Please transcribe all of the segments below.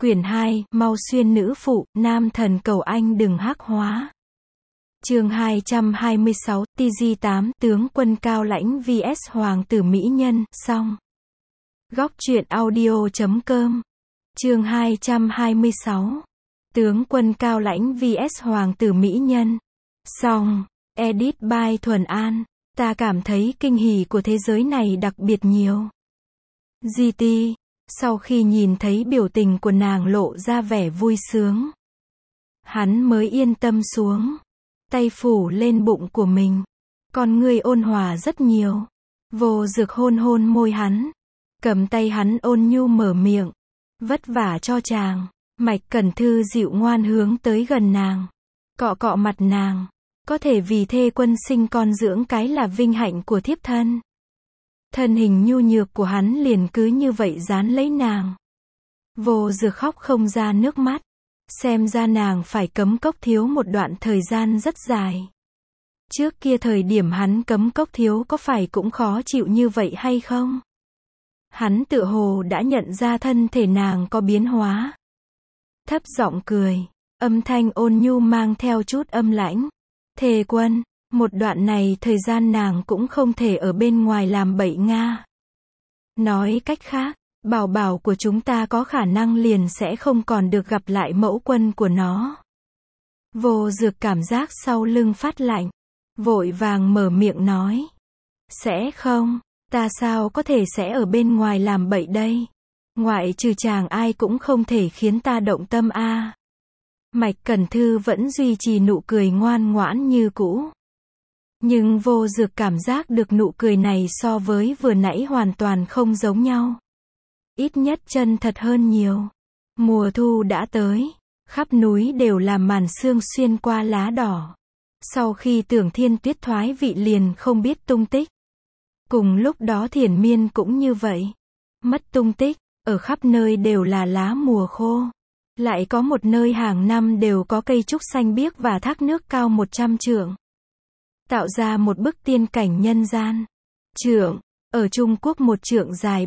Quyển 2, Mau xuyên nữ phụ, nam thần cầu anh đừng hắc hóa. Chương 226, TG8, tướng quân cao lãnh vs hoàng tử mỹ nhân, xong. Góc truyện audio.com. Chương 226. Tướng quân cao lãnh vs hoàng tử mỹ nhân. Xong. Edit by Thuần An. Ta cảm thấy kinh hỉ của thế giới này đặc biệt nhiều. GT. Sau khi nhìn thấy biểu tình của nàng lộ ra vẻ vui sướng, hắn mới yên tâm xuống. Tay phủ lên bụng của mình. Con người ôn hòa rất nhiều. Vô Dược hôn hôn môi hắn. Cầm tay hắn ôn nhu mở miệng. Vất vả cho chàng. Mạch Cẩn Thư dịu ngoan hướng tới gần nàng. Cọ cọ mặt nàng. Có thể vì thê quân sinh con dưỡng cái là vinh hạnh của thiếp thân. Thân hình nhu nhược của hắn liền cứ như vậy dán lấy nàng. Vô Dược khóc không ra nước mắt. Xem ra nàng phải cấm cốc thiếu một đoạn thời gian rất dài. Trước kia thời điểm hắn cấm cốc thiếu có phải cũng khó chịu như vậy hay không? Hắn tựa hồ đã nhận ra thân thể nàng có biến hóa. Thấp giọng cười. Âm thanh ôn nhu mang theo chút âm lãnh. Thề quân, một đoạn này thời gian nàng cũng không thể ở bên ngoài làm bậy nga. Nói cách khác, bảo bảo của chúng ta có khả năng liền sẽ không còn được gặp lại mẫu quân của nó. Vô Dược cảm giác sau lưng phát lạnh. Vội vàng mở miệng nói. Sẽ không, ta sao có thể sẽ ở bên ngoài làm bậy đây. Ngoại trừ chàng ai cũng không thể khiến ta động tâm a. Mạch Cẩn Thư vẫn duy trì nụ cười ngoan ngoãn như cũ. Nhưng Vô Dược cảm giác được nụ cười này so với vừa nãy hoàn toàn không giống nhau. Ít nhất chân thật hơn nhiều. Mùa thu đã tới. Khắp núi đều là màn sương xuyên qua lá đỏ. Sau khi Tưởng Thiên Tuyết thoái vị liền không biết tung tích. Cùng lúc đó Thiển Miên cũng như vậy. Mất tung tích, ở khắp nơi đều là lá mùa khô. Lại có một nơi hàng năm đều có cây trúc xanh biếc và thác nước cao 100 trượng. Tạo ra một bức tiên cảnh nhân gian. Trượng, ở Trung Quốc một trượng dài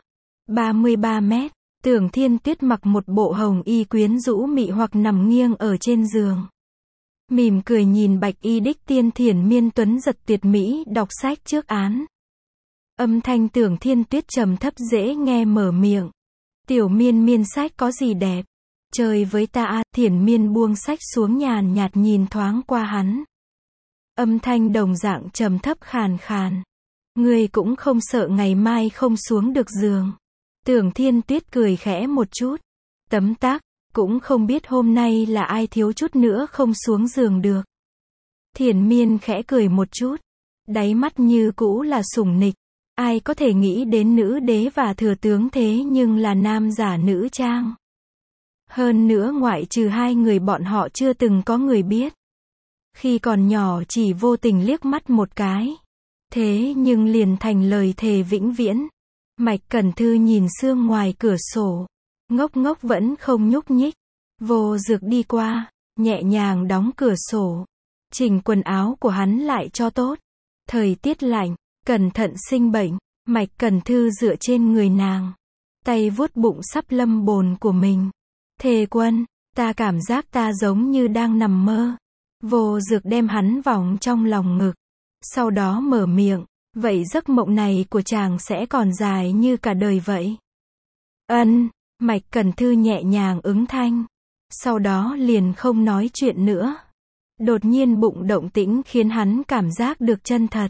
33 mét. Tưởng Thiên Tuyết mặc một bộ hồng y quyến rũ mị hoặc nằm nghiêng ở trên giường. Mỉm cười nhìn bạch y đích tiên Thiển Miên tuấn giật tuyệt mỹ đọc sách trước án. Âm thanh Tưởng Thiên Tuyết trầm thấp dễ nghe mở miệng. Tiểu Miên Miên sách có gì đẹp? Chơi với ta à? Thiển Miên buông sách xuống nhàn nhạt nhìn thoáng qua hắn. Âm thanh đồng dạng trầm thấp khàn khàn. Ngươi cũng không sợ ngày mai không xuống được giường. Tưởng Thiên Tuyết cười khẽ một chút. Tấm tắc, cũng không biết hôm nay là ai thiếu chút nữa không xuống giường được. Thiển Miên khẽ cười một chút. Đáy mắt như cũ là sủng nịch. Ai có thể nghĩ đến nữ đế và thừa tướng thế nhưng là nam giả nữ trang. Hơn nữa ngoại trừ hai người bọn họ chưa từng có người biết. Khi còn nhỏ chỉ vô tình liếc mắt một cái. Thế nhưng liền thành lời thề vĩnh viễn. Mạch Cẩn Thư nhìn sương ngoài cửa sổ. Ngốc ngốc vẫn không nhúc nhích. Vô Dược đi qua, nhẹ nhàng đóng cửa sổ. Chỉnh quần áo của hắn lại cho tốt. Thời tiết lạnh, cẩn thận sinh bệnh. Mạch Cẩn Thư dựa trên người nàng. Tay vuốt bụng sắp lâm bồn của mình. Thề quân, ta cảm giác ta giống như đang nằm mơ. Vô Dược đem hắn vòng trong lòng ngực. Sau đó mở miệng. Vậy giấc mộng này của chàng sẽ còn dài như cả đời vậy? Ân, Mạch Cẩn Thư nhẹ nhàng ứng thanh. Sau đó liền không nói chuyện nữa. Đột nhiên bụng động tĩnh khiến hắn cảm giác được chân thật.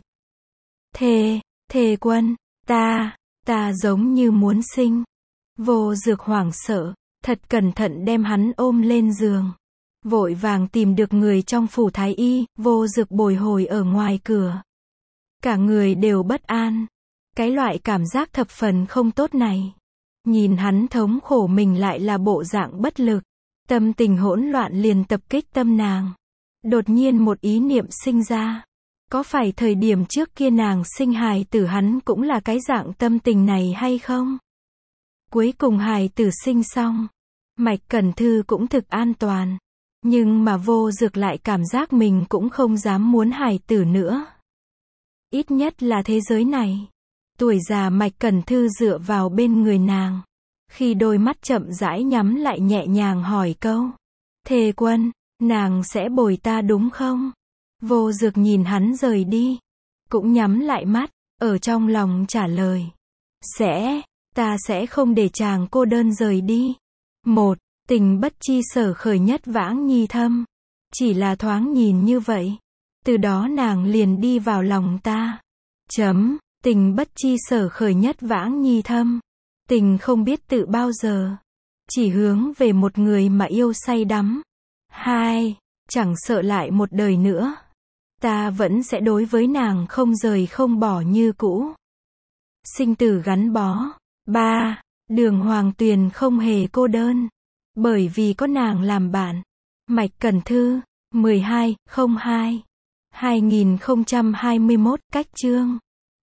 Thề quân, ta giống như muốn sinh. Vô Dược hoảng sợ, thật cẩn thận đem hắn ôm lên giường. Vội vàng tìm được người trong phủ thái y, Vô Dược bồi hồi ở ngoài cửa. Cả người đều bất an. Cái loại cảm giác thập phần không tốt này. Nhìn hắn thống khổ mình lại là bộ dạng bất lực. Tâm tình hỗn loạn liền tập kích tâm nàng. Đột nhiên một ý niệm sinh ra. Có phải thời điểm trước kia nàng sinh hài tử hắn cũng là cái dạng tâm tình này hay không? Cuối cùng hài tử sinh xong. Mạch Cẩn Thư cũng thực an toàn. Nhưng mà Vô Dược lại cảm giác mình cũng không dám muốn hài tử nữa. Ít nhất là thế giới này. Tuổi già Mạch Cẩn Thư dựa vào bên người nàng. Khi đôi mắt chậm rãi nhắm lại nhẹ nhàng hỏi câu. Thề Quân, nàng sẽ bồi ta đúng không? Vô Dược nhìn hắn rời đi. Cũng nhắm lại mắt, ở trong lòng trả lời. Ta sẽ không để chàng cô đơn rời đi. Một, tình bất chi sở khởi nhất vãng nhi thâm. Chỉ là thoáng nhìn như vậy. Từ đó nàng liền đi vào lòng ta. Tình bất chi sở khởi nhất vãng nhi thâm. Tình không biết tự bao giờ. Chỉ hướng về một người mà yêu say đắm. 2. Chẳng sợ lại một đời nữa. Ta vẫn sẽ đối với nàng không rời không bỏ như cũ. Sinh tử gắn bó. 3. Đường Hoàng Tuyền không hề cô đơn. Bởi vì có nàng làm bạn. Mạch Cẩn Thư. 12/02/2021 cách chương